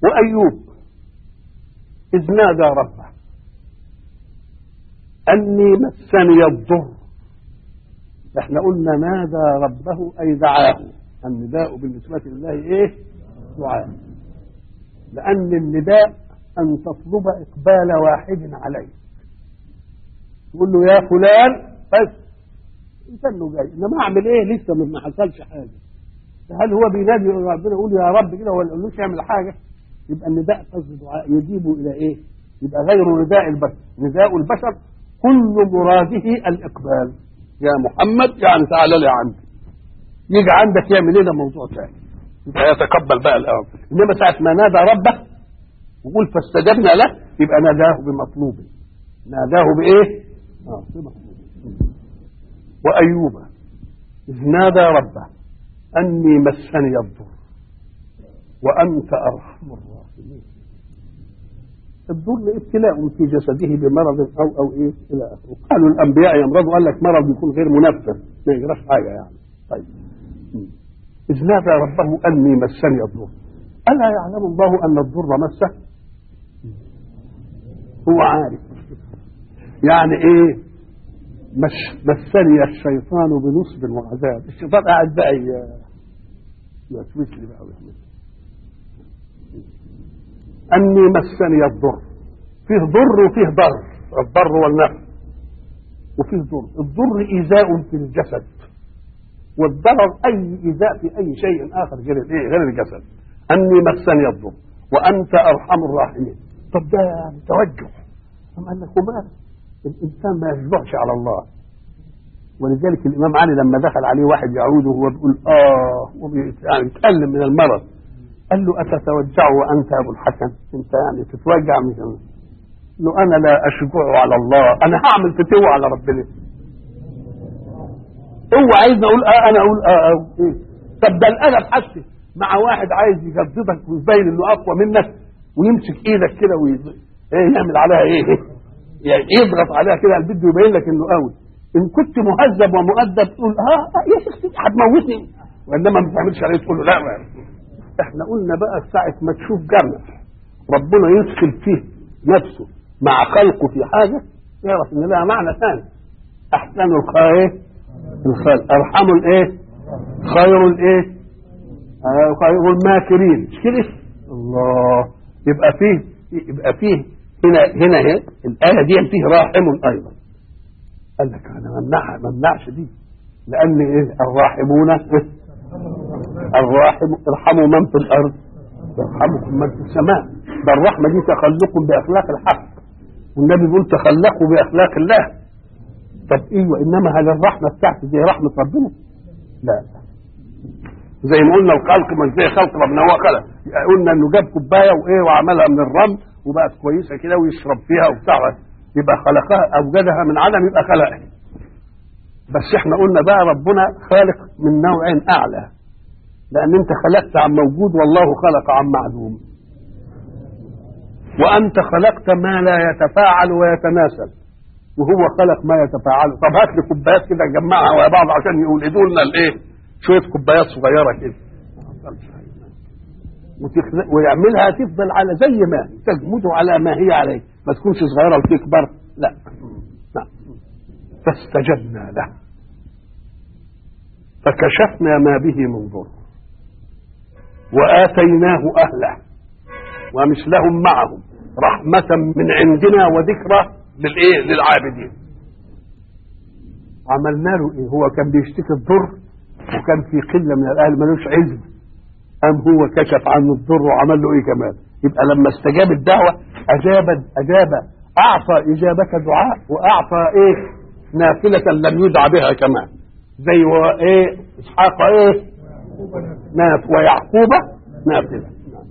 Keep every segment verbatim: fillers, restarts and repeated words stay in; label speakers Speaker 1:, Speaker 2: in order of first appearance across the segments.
Speaker 1: وأيوب إذ نادى ربه أني مسني الضر. احنا قلنا نادى ربه أي دعاه. النداء بالنسبة لله إيه؟ دعاء. لأن النداء أن تطلب إقبال واحد عليك، تقول له يا فلان بس انت انه جاي، انما اعمل ايه؟ لسه ما حصلش حاجه. هل هو بينادي ربنا يقول يا رب كده ولا يقولوش يعمل حاجه؟ يبقى النداء قصد دعاء يجيب الى ايه؟ يبقى غير نداء البشر. نداء البشر كل مراده الاقبال، يا محمد يعني تعالى لي عندي. يجي عندك يعمل ايه؟ ده موضوع ثاني، يبقى يتقبل بقى الامر. انما ساعه ما نادى ربه وقول فاستجبنا له، يبقى ناداه بمطلوبه، ناداه بايه؟ اه بمطلوبه. وأيوب إذ نادى ربه أني مسني الضر وأنت أرحم الراحمين. الضر ابتلاء في جسده بمرض أو أو إيه إلى آخره. قالوا الأنبياء يمرضوا، قال لك مرض يكون غير منفذ ما يجراش حاجة يعني. طيب إذ نادى ربه أني مسني الضر، ألا يعلم الله أن الضر مسه؟ هو عارف يعني إيه مش مسني الشيطان بنصب وعذاب. الشيطان قاعد بقى يوسوس لي بقى ويعمل اني مسني الضر. فيه ضر وفيه ضر، الضر والنفع، وفيه ضر. الضر ايذاء في الجسد، والضرر اي ايذاء في اي شيء اخر غير الايه؟ غير الجسد. اني مسني الضر وانت ارحم الراحمين. طب ده يعني توجه. أم قال لك وماذا؟ الإنسان ما يشبعش على الله. ولذلك الإمام علي لما دخل عليه واحد يعود وهو بيقول آه يعني يتألم من المرض، قال له أتتوجع وأنت أبو الحسن؟ أنت يعني تتوجع من له؟ له أنا لا أشبع على الله، أنا هعمل فتوى على ربنا. هو عايز أقول آه أنا أقول آه آه إيه؟ طب ده الأدب حتى مع واحد عايز يجددك ويبين إنه أقوى منك ويمسك إيدك كده ويعمل عليها إيه؟ يعني يضغط عليها كده بده يبين لك انه قوي. ان كنت مهذب ومؤدب تقول اه يا شيخ هتموتني، وانما ما تعملش عليه تقول له لا. احنا قلنا بقى ساعه ما تشوف جمع ربنا يدخل فيه نفسه مع خلقه في حاجه، يعرف ان لها معنى ثاني. احسن الخير الخلق، ارحم الايه؟ خير الايه؟ آه خير الماكرين. مش كده؟ الله. يبقى فيه يبقى فيه هنا هنا هنا الآية دي فيه راحم أيضا. قال لك أنا ممنعها ما ممنعش دي، لأن إيه؟ الراحمون الراحم ارحموا من في الأرض يرحمكم من في السماء. ده الرحمة دي تخلق بأخلاق الحق، والنبي بيقول تخلقوا بأخلاق الله. طب إيه؟ إنما هل الرحمة بتاعتي زي رحمة ربنا؟ لا. زي ما قلنا الخلق مش زي خلق ربنا، هو خلق. قلنا إنه جاب كوباية وإيه وعملها من الرمل وبقت كويسه كده ويشرب فيها وبتاع، يبقى خلقها اوجدها من عدم، يبقى خلقها. بس احنا قلنا بقى ربنا خالق من نوع اعلى، لان انت خلقت عن موجود والله خلق عن معدوم. وانت خلقت ما لا يتفاعل ويتناسل وهو خلق ما يتفاعل. طب هات لي كوبايات كده نجمعها ويا بعض عشان يولدوا لنا الايه؟ شويه كوبايات صغيره كده ويعملها تفضل على زي ما تجمد على ما هي عليه، ما تكونش صغيره وتكبر. لا لا. فاستجبنا له فكشفنا ما به من ضر واتيناه اهله ومثلهم معهم رحمه من عندنا وذكرى للايه؟ للعابدين. عملنا له ايه؟ هو كان بيشتكي الضر وكان في قله من الاهل ملوش عزم، أم هو كشف عنه الضر وعمل له إيه كمان؟ يبقى لما استجاب الدعوة أجاب أجاب أعطى إجابة دعاء وأعطى إيه؟ نافلة لم يدع بها كمان. زي إيه؟ إسحاق إيه؟ ناف ويعقوب نافلة.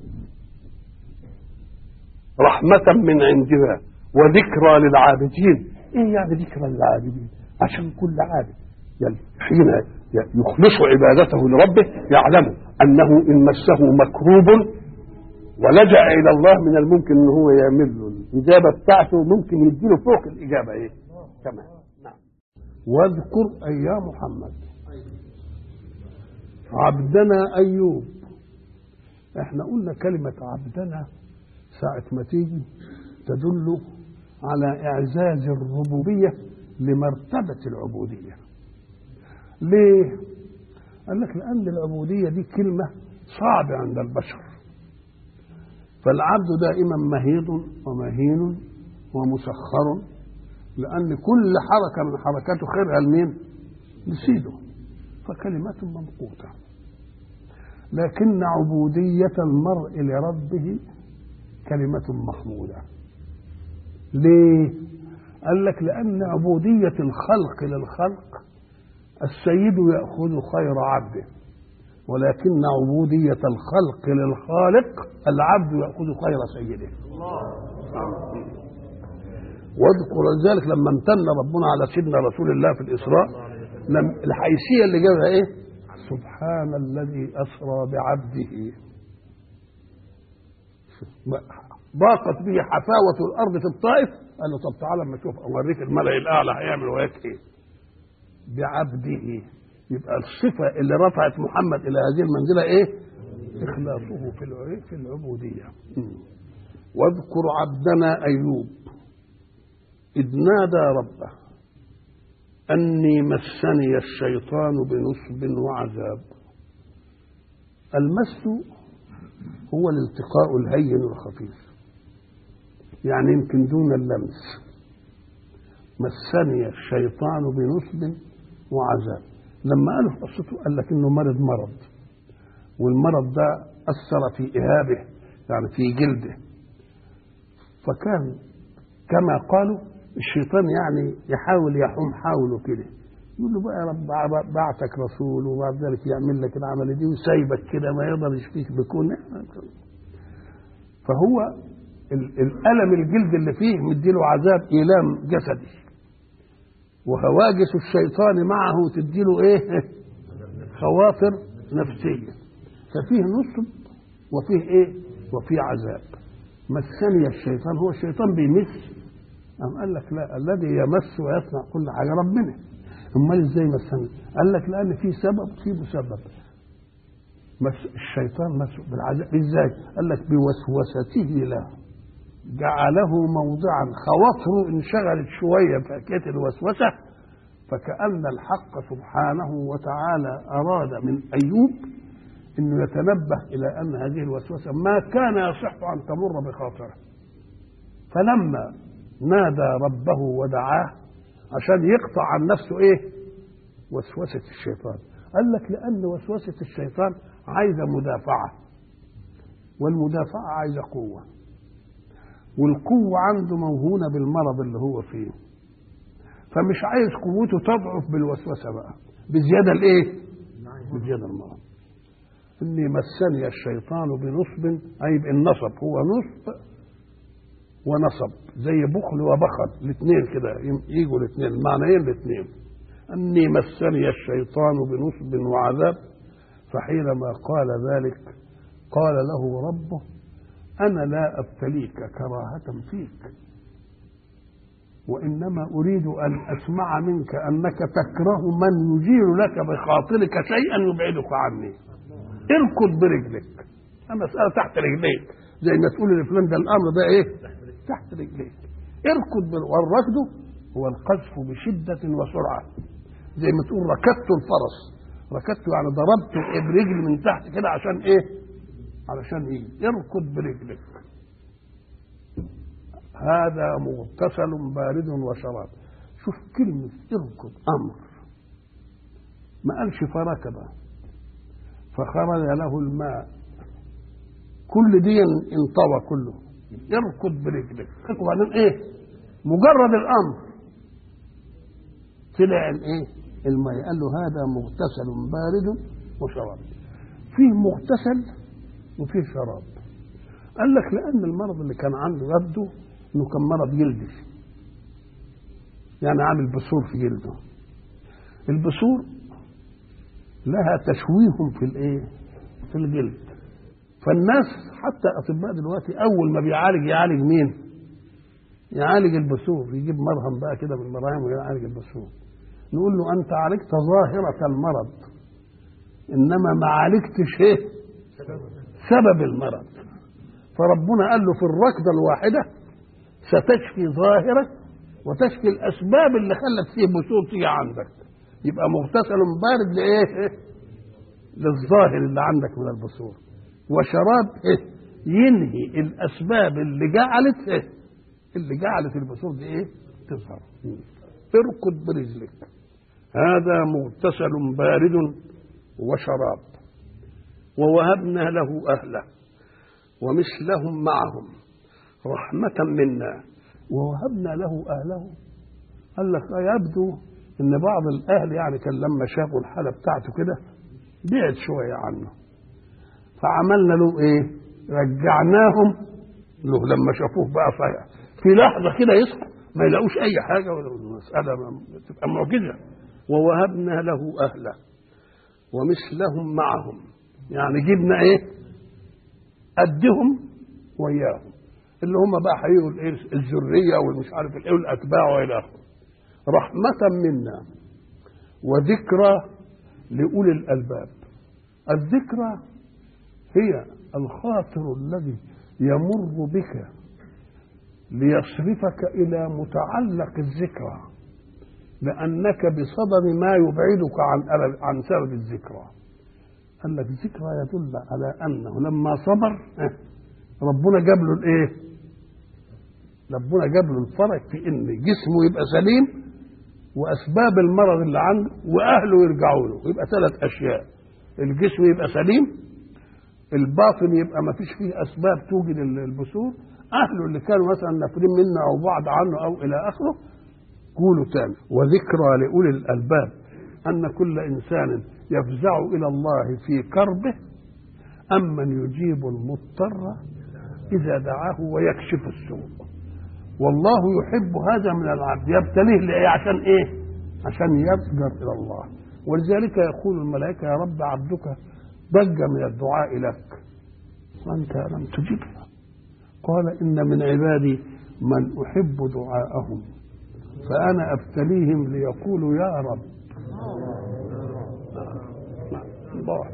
Speaker 1: رحمة من عندنا وذكرى للعابدين. إيه يعني ذكرى للعابدين؟ عشان كل عابد يعني حين يخلص عبادته لربه يعلم أنه إن مسه مكروب ولجأ إلى الله من الممكن أنه هو يعمل له الإجابة بتاعته، ممكن يديله فوق الإجابة إيه كمان. نعم. واذكر أي يا محمد عبدنا أيوب احنا قلنا كلمة عبدنا ساعة ما تيجي تدل على إعزاز الربوبية لمرتبة العبودية. ليه؟ قال لك لأن العبودية دي كلمة صعبة عند البشر، فالعبد دائما مهيض ومهين ومسخر، لأن كل حركة من حركاته خيرها لمين؟ لسيده، فكلمة ممقوتة. لكن عبودية المرء لربه كلمة محمودة. ليه؟ قال لك لأن عبودية الخلق للخلق السيد يأخذ خير عبده، ولكن عبودية الخلق للخالق العبد يأخذ خير سيده. واذكر ذلك لما امتن ربنا على سيدنا رسول الله في الإسراء، لم الحيثية اللي جابها ايه؟ سبحان الذي أسرى بعبده، ضاقت به حفاوة الأرض في الطائف، قال له طب تعالى اما اشوف اوريك الملأ الأعلى هيعمل وياك ايه بعبده. يبقى الصفة اللي رفعت محمد إلى هذه المنزلة ايه؟ إخلاصه في في العبودية. واذكر عبدنا أيوب إذ نادى ربه أني مسني الشيطان بنصب وعذاب. المس هو الالتقاء الهين الخفيف، يعني يمكن دون اللمس. مسني الشيطان بنصب وعذاب، لما قالوا في قصته قال لك انه مرض مرض، والمرض ده اثر في اهابه يعني في جلده، فكان كما قالوا الشيطان يعني يحاول يحوم حاوله كده، يقول له بقى يا رب بعتك رسول وبعد ذلك يعمل لك العمل دي وسايبك كده ما يقدر يشفيك بكون. فهو الألم الجلد اللي فيه مديله عذاب إيلام جسدي، وهواجس الشيطان معه تديله ايه؟ خواطر نفسية. ففيه نصب وفيه ايه؟ وفيه عذاب. مسني الشيطان، هو الشيطان بيمس؟ أم قال لك لا، الذي يمس ويصنع كل حاجة ربنا. امال ازاي مسني؟ قال لك لأن في سبب في مسبب. مس الشيطان مس بالعذاب ازاي؟ قال لك بوسوسته له، جعله موضعا خواطره انشغلت شويه في حكايه الوسوسه، فكأن الحق سبحانه وتعالى اراد من ايوب انه يتنبه الى ان هذه الوسوسه ما كان يصح ان تمر بخاطره. فلما نادى ربه ودعاه عشان يقطع عن نفسه ايه؟ وسوسه الشيطان. قال لك لان وسوسه الشيطان عايزه مدافعه، والمدافعه عايزه قوه، والقوة عنده موهونة بالمرض اللي هو فيه، فمش عايز قوته تضعف بالوسوسة بقى بزيادة الايه؟ بزيادة المرض. اني مسني الشيطان بنصب، اي بالنصب، هو نصب ونصب زي بخل وبخل الاثنين كده يجوا الاثنين معنيين الاثنين. اني مسني الشيطان بنصب وعذاب، فحينما قال ذلك قال له ربه أنا لا أبتليك كراهة فيك، وإنما أريد أن أسمع منك أنك تكره من يجير لك بخاطرك شيئا يبعدك عني. اركض برجلك، المسألة تحت رجليك، زي ما تقول لفلان ده الأمر ده إيه؟ تحت رجليك. اركض بر... والركض هو القذف بشدة وسرعة، زي ما تقول ركضت الفرس، ركضت يعني ضربت برجلي من تحت كده عشان إيه؟ علشان ايه؟ اركض برجلك. هذا مغتسل بارد وشراب. شوف كلمة اركض أمر، ما قالش فركب فخرج له الماء، كل دي انطوى كله. اركض برجلك، وبعدين ايه؟ مجرد الأمر طلع الايه؟ الماء. قال له هذا مغتسل بارد وشراب. فيه مغتسل وفيه شراب. قال لك لأن المرض اللي كان عنده يبدو إنه كان مرض جلدي، يعني عامل بثور في جلده. البثور لها تشويه في الإيه؟ في الجلد. فالناس حتى أطباء دلوقتي أول ما بيعالج يعالج مين؟ يعالج البثور، يجيب مرهم بقى كده من المراهم ويعالج البثور. نقول له أنت عالجت ظاهرة المرض، إنما ما عالجتش إيه؟ سبب المرض. فربنا قال له في الركضة الواحدة ستشفي ظاهرك وتشفي الأسباب اللي خلت فيه بثور تيجي عندك. يبقى مغتسل بارد لإيه؟ للظاهر اللي عندك من البثور، وشراب إيه؟ ينهي الأسباب اللي جعلت إيه؟ اللي جعلت البثور دي إيه؟ تظهر. اركض برجلك، هذا مغتسل بارد وشراب. ووهبنا له أهله ومثلهم معهم رحمة منا. ووهبنا له أهله، قال لك يبدو إن بعض الأهل يعني كان لما شافوا الحالة بتاعته كده بعد شوية عنه، فعملنا له إيه؟ رجعناهم له لما شافوه بقى صحيح في لحظة كده يصحى ما يلاقوش أي حاجة، ولا المسألة تبقى معجزة. ووهبنا له أهله ومثلهم معهم، يعني جبنا إيه؟ قدهم وياهم، اللي هم بقى هيجوا الذريه والمش عارف الايه والاتباع والى اخره. رحمه منا وذكرى لاولي الالباب. الذكرى هي الخاطر الذي يمر بك ليصرفك الى متعلق الذكرى، لانك بصدد ما يبعدك عن عن سبب الذكرى. قال لك الذكرى يدل على انه لما صبر ربنا جاب له الايه؟ ربنا جاب له الفرج في ان جسمه يبقى سليم واسباب المرض اللي عنده واهله يرجعوا له. يبقى ثلاث اشياء: الجسم يبقى سليم، الباطن يبقى ما فيش فيه اسباب توجد البثور، اهله اللي كانوا مثلا نافرين منه او بعد عنه او الى اخره. قولوا تاني: وذكرى لاولي الالباب، ان كل انسان يفزع الى الله في كربه امن يجيب المضطر اذا دعاه ويكشف السوء. والله يحب هذا من العبد، يبتليه لإيه؟ عشان ايه؟ عشان يفجر الى الله. ولذلك يقول الملائكه: يا رب عبدك ضج من الدعاء لك وانت لم تجبه. قال: ان من عبادي من احب دعاءهم فانا ابتليهم ليقولوا يا رب. الله.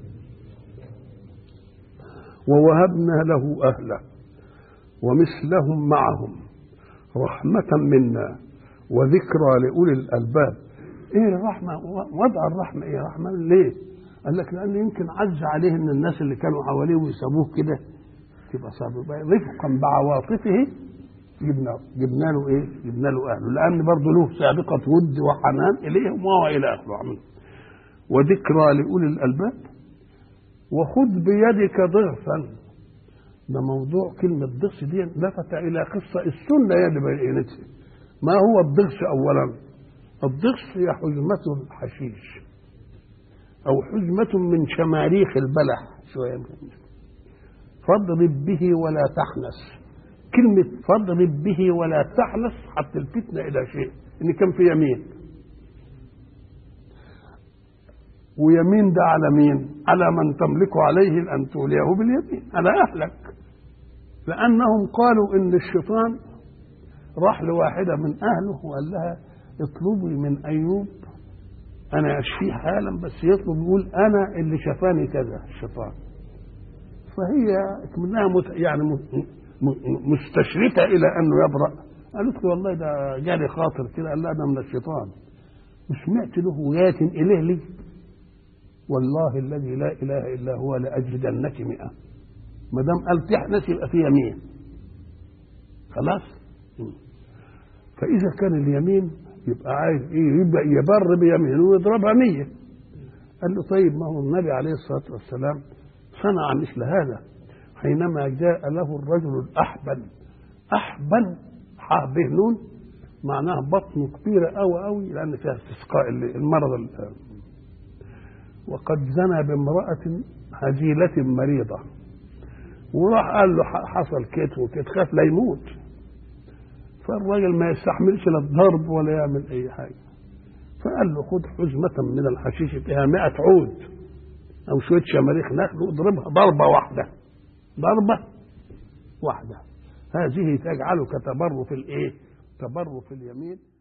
Speaker 1: ووهبنا له أهله ومثلهم معهم رحمة منا وذكرى لأولي الألباب. إيه الرحمة؟ وضع الرحمة إيه رحمة ليه؟ قال لك لأن يمكن عز عليه إن الناس اللي كانوا حواليه ويسابوه كده تبقى صعبة. رفقا بعواطفه جبنا جبنا له إيه؟ جبنا له أهله، لأن برضه له سابقة ود وحنان إليهم وهو إلى آخره. وذكرى لأولي الألباب. وخذ بيدك ضغثا. ده موضوع كلمة ضغث دي لفت إلى قصة السنة هي اللي بينتها. ما هو الضغث أولا؟ الضغث هي حزمة الحشيش أو حزمة من شماريخ البلح شوية. فاضرب به ولا تحنس. كلمة فاضرب به ولا تحنس حتى الفتنة إلى شيء إن كان في يمين، ويمين ده على مين؟ على من تملك عليه أن توليه باليمين، على أهلك. لأنهم قالوا إن الشيطان راح لواحدة من أهله وقال لها: اطلبي من أيوب أنا أشفيه حالا، بس يطلب يقول أنا اللي شفاني كذا الشيطان. فهي منها يعني مستشرفة إلى أنه يبرأ. قالت له: والله ده جالي خاطر كده. قال لها: ده من الشيطان. وسمعت له ويات إليه لي والله الذي لا اله الا هو لاجدنك مئة. ما دام قال تحنس يبقى في يمين خلاص. فاذا كان اليمين يبقى عايز ايه؟ يبقى يبر بيمينه ويضربها مية. قال له: طيب ما هو النبي عليه الصلاه والسلام صنع مثل هذا حينما جاء له الرجل الاحبل. احبل حاء به نون معناها بطنه كبيره قوي قوي لان فيها استسقاء المرض. وقد زنى بامرأة هزيلة مريضة، وراح قال له حصل كت وكت، خاف لا يموت. فالراجل ما يستحملش لا الضرب ولا يعمل أي حاجة، فقال له: خذ حزمة من الحشيش فيها مائة عود أو شوية شماريخ نخل واضربها ضربة واحدة، ضربة واحدة، هذه تجعلك تبر في الإيه؟ تبر في اليمين.